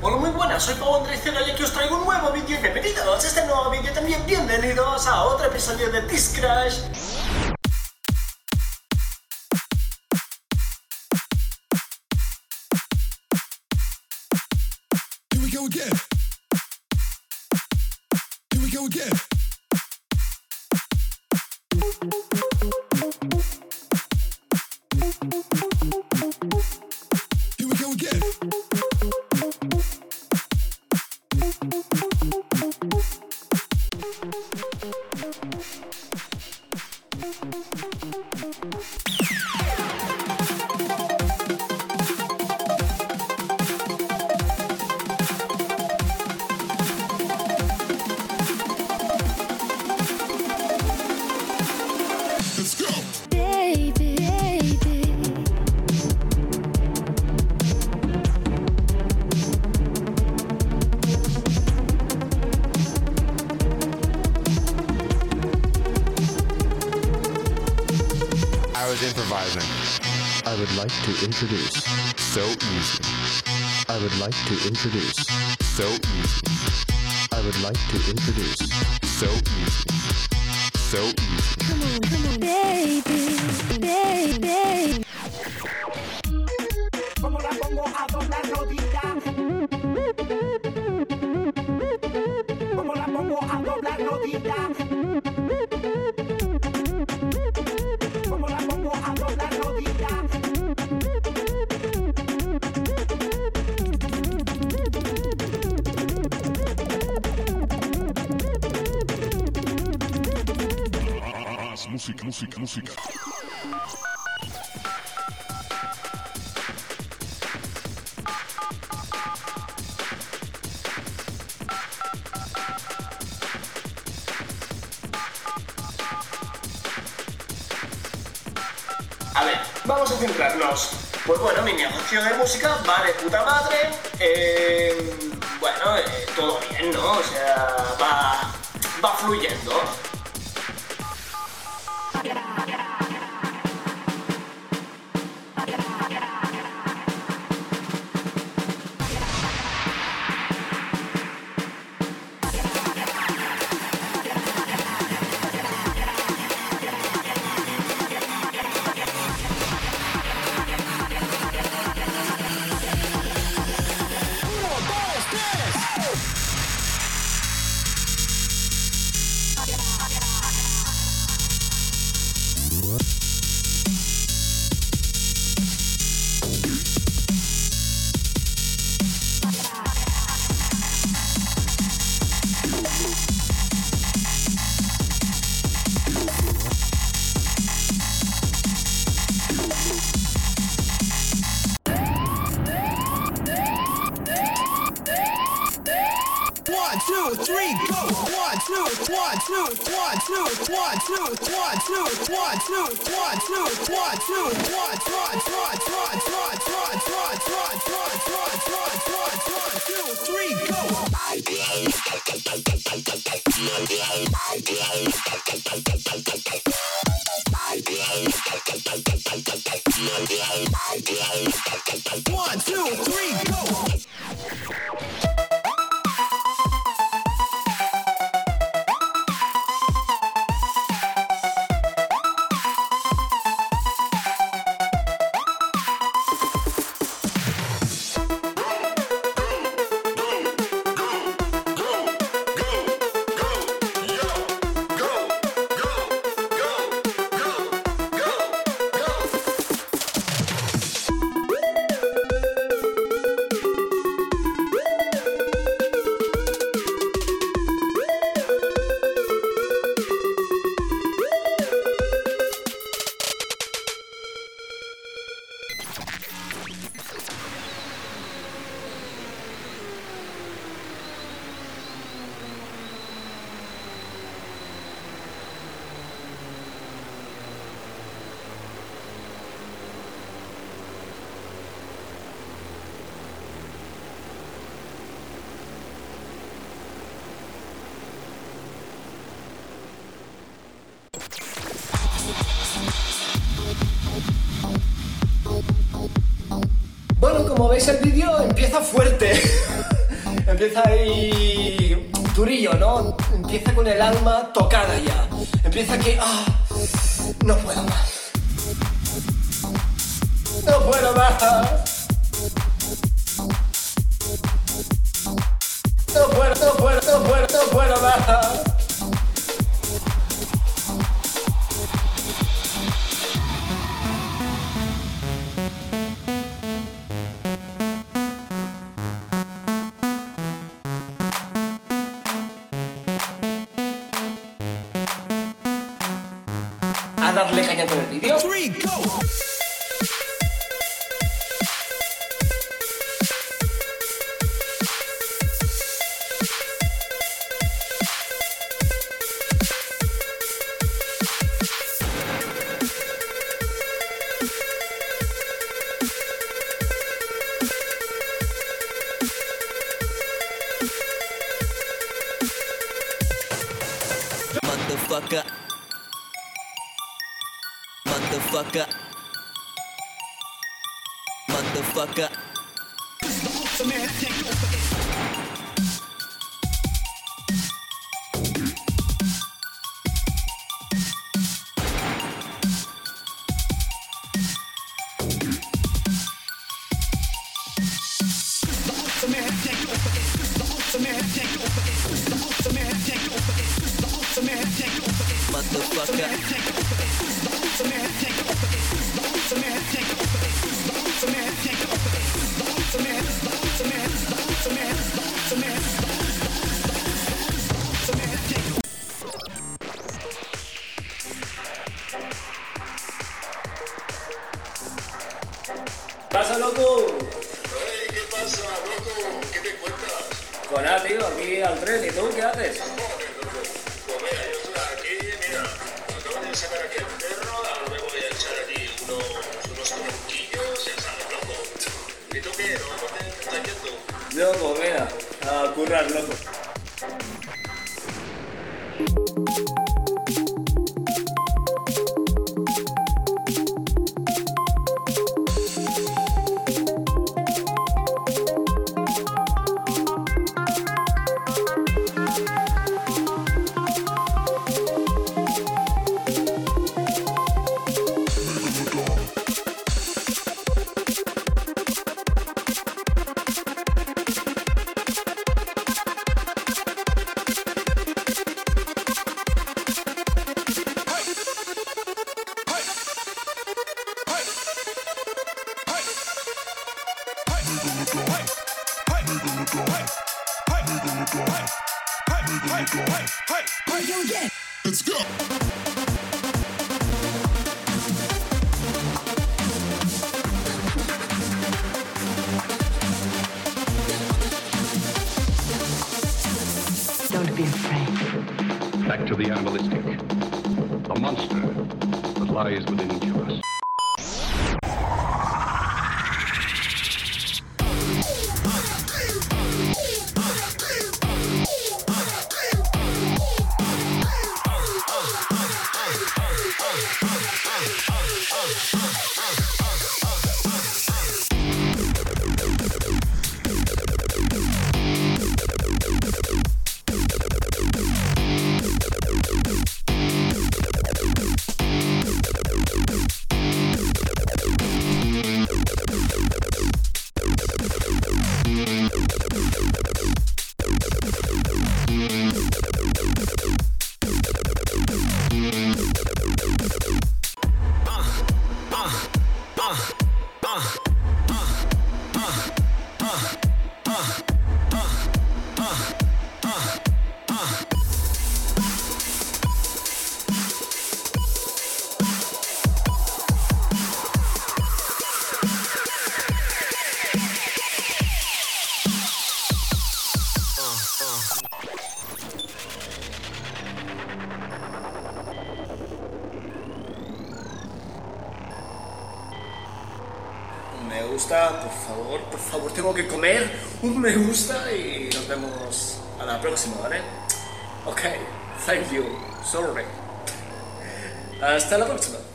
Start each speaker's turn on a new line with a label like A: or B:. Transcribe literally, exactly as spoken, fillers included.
A: Hola, muy buenas, soy Pau Andrés Cena y aquí os traigo un nuevo vídeo. Bienvenidos a este nuevo vídeo, también bienvenidos a otro episodio de This Crash.
B: Here we go again. Here we go again. Here we go again. Let's go.
C: Baby, baby.
D: I was improvising.
E: I would like to introduce.
D: So easy.
E: I would like to introduce.
D: So easy.
E: I would like to introduce.
D: So easy. So easy.
C: Come on, come on. Baby, baby, baby.
F: Como la pongo a doblar rodilla. Como la pongo a doblar rodilla. Como la pongo a doblar rodilla.
B: Música, música, música.
A: A ver, vamos a centrarnos. Pues bueno, mi negocio de música va de puta madre. Eh, bueno, eh, todo bien, ¿no? O sea, va, va fluyendo.
B: One, two, three, go. One, two, one, two, one, two, one, two, one, two, one, two, one, two, one, two, one, one, one, one, one, one, one, one, one, one, one, one, one, two, three, go. One, two, three, go.
A: Bueno, como veis el vídeo empieza fuerte. Empieza ahí durillo, ¿no? Empieza con el alma tocada ya. Empieza que... ah, no puedo más. No puedo más. No puedo, no puedo, no puedo, no puedo más. A darle caña con el vídeo.
B: Three, go!
G: Motherfucker. Motherfucker. Motherfucker.
A: ¿Pasa, loco?
H: Hey, ¿qué pasa, loco? ¿Qué te cuentas?
A: Pues nada, tío, aquí al tren. ¿Y tú qué haces?
H: Joder, loco. Pues mira, yo estoy aquí, mira, acabo de sacar aquí el perro, ahora me voy a echar aquí unos, unos tronquillos, ya sabes, loco. ¿Y tú qué? ¿No me te estás yendo?
A: Yo, pues mira, a currar, loco.
B: Let's go!
I: Don't be afraid.
J: Back to the animalistic. The monster that lies within each of us.
A: Me gusta, por favor, por favor, tengo que comer un me gusta y nos vemos a la próxima, ¿vale? Ok, thank you, sorry. Hasta la próxima.